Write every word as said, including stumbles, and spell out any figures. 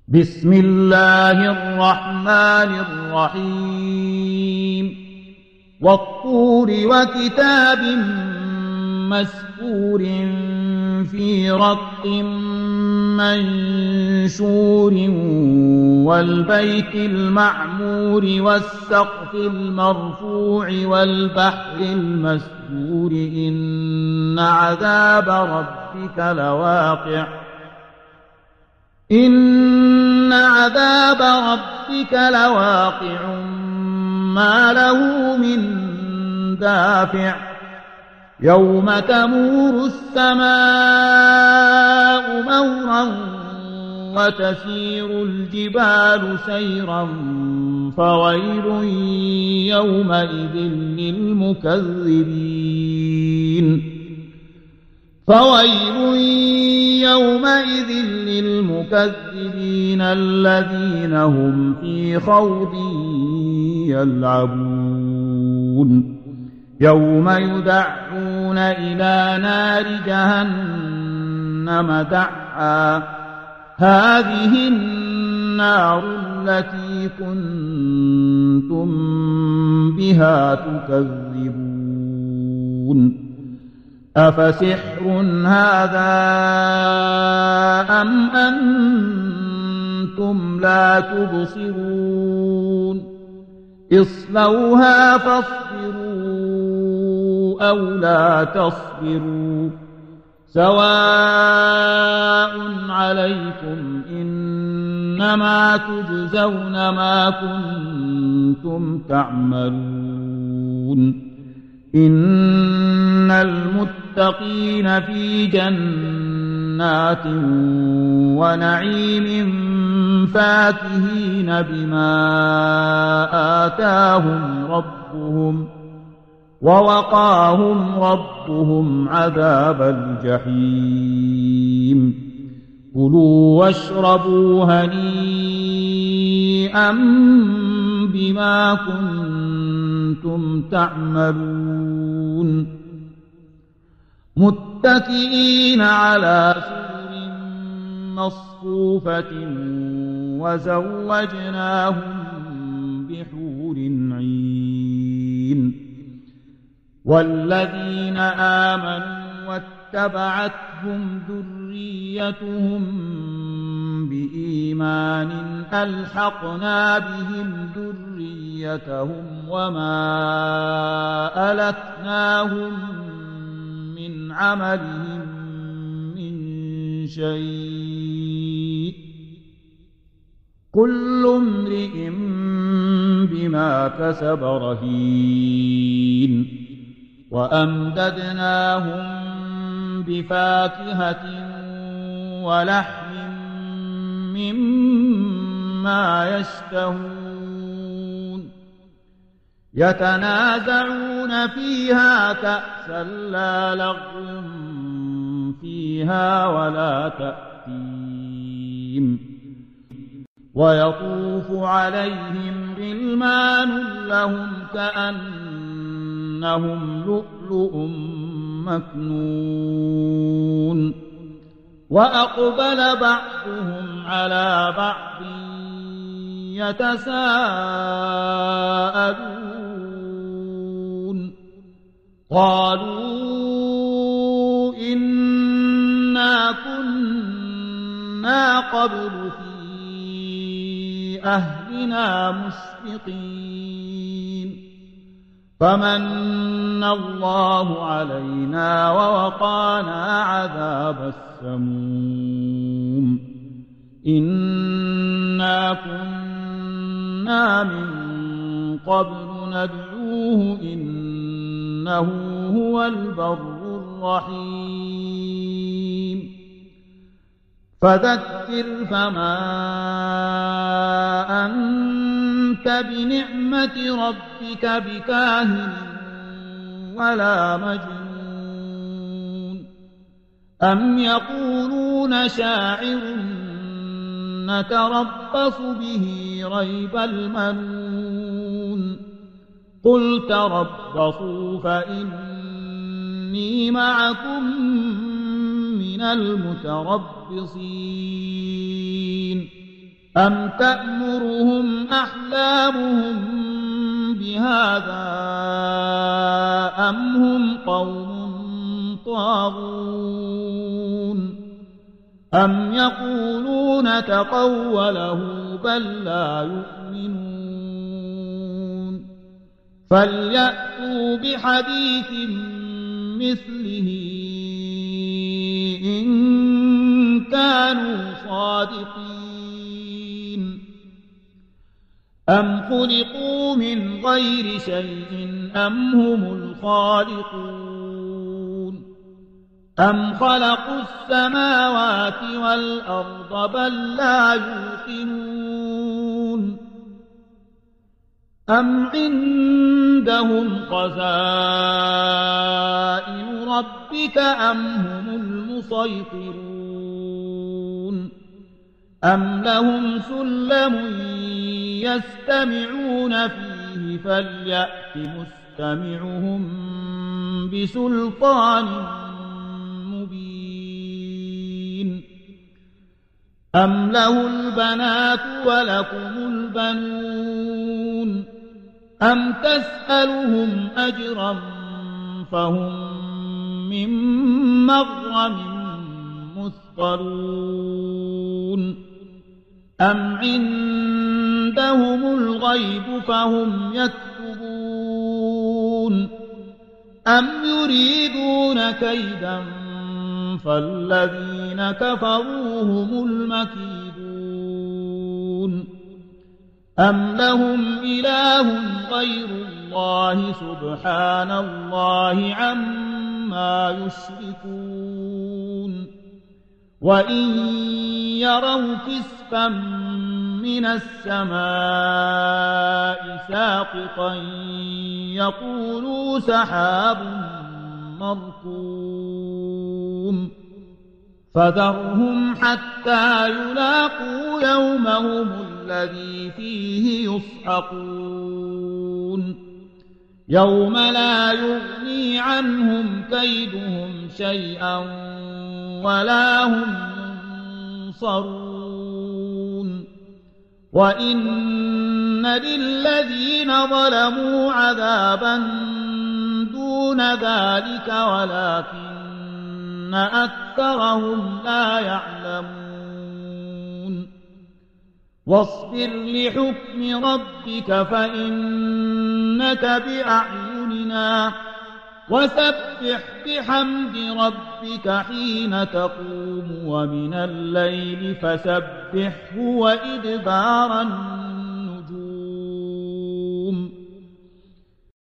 بسم الله الرحمن الرحيم والطور وكتاب مسكور في رق منشور والبيت المعمور والسقف المرفوع والبحر المسجور إن عذاب ربك لواقع إن عذاب ربك لواقع ما له من دافع يوم تمور السماء مورا وتسير الجبال سيرا فويل يومئذ للمكذبين فويل يومئذ للمكذبين الذين هم في خوض يلعبون يوم يدعون إلى نار جهنم دعا هذه النار التي كنتم بها تكذبون أفسحر هذا أم أنتم لا تبصرون اصلوها فاصبروا أو لا تصبروا سواء عليكم إنما تجزون ما كنتم تعملون إن المتقين في جنات ونعيم فاكهين بما آتاهم ربهم ووقاهم ربهم عذاب الجحيم كلوا واشربوا هنيئا بما كنتم تعملون متكئين على سرر مصفوفة وزوجناهم بحور عين والذين آمنوا واتبعتهم ذريتهم بإيمان ألحقنا بهم ذريتهم وما ألتناهم من عملهم من شيء كل امرئ بما كسب رهين وأمددناهم بفاكهة ولحم مما يشتهون يتنازعون فيها كأسا لا لغو فيها ولا تأثيم ويطوف عليهم غلمان لهم كأنهم لؤلؤ مكنون وأقبل بعضهم على بعض يتساءلون قالوا إنا كنا قبل في أهلنا مشفقين فمن الله علينا ووقانا عذاب السموم إنا كنا من قبل ندعوه إنه هو البر الرحيم فذكر فما أنت بنعمة ربك بكاهن ولا مجنون أم يقولون شاعر نتربص به ريب المنون قل تربصوا فإني معكم من المتربصين أم تأمرهم أحلامهم بهذا أم هم قوم طاغون أم يقولون تقوله بل لا يؤمنون فليأتوا بحديث مثله إن كانوا صادقين أم خلقوا من غير شيء أم هم الخالقون أم خلقوا السماوات والأرض بل لا يوقنون أم عندهم خزائن ربك أم هم المسيطرون أم لهم سلم يستمعون فيه فليأت مستمعهم بسلطان مبين أم له البنات ولكم البنون أم تسألهم أجرا فهم من مغرم مثقلون أم عندهم الغيب فهم يكتبون أم يريدون كيدا فالذين كفروا هم المكيدون أم لهم إله غير الله سبحان الله عما يشركون وإن يروا كسفا من السماء ساقطا يقولوا سحاب مركوم فذرهم حتى يلاقوا يومهم الذي فيه يصعقون يوم لا يغني عنهم كيدهم شيئا ولا هم ينصرون وإن للذين ظلموا عذابا دون ذلك ولكن أكثرهم لا يعلمون واصبر لحكم ربك فإنك بأعيننا وسبح بحمد ربك حين تقوم ومن الليل فسبحه وإدبار النجوم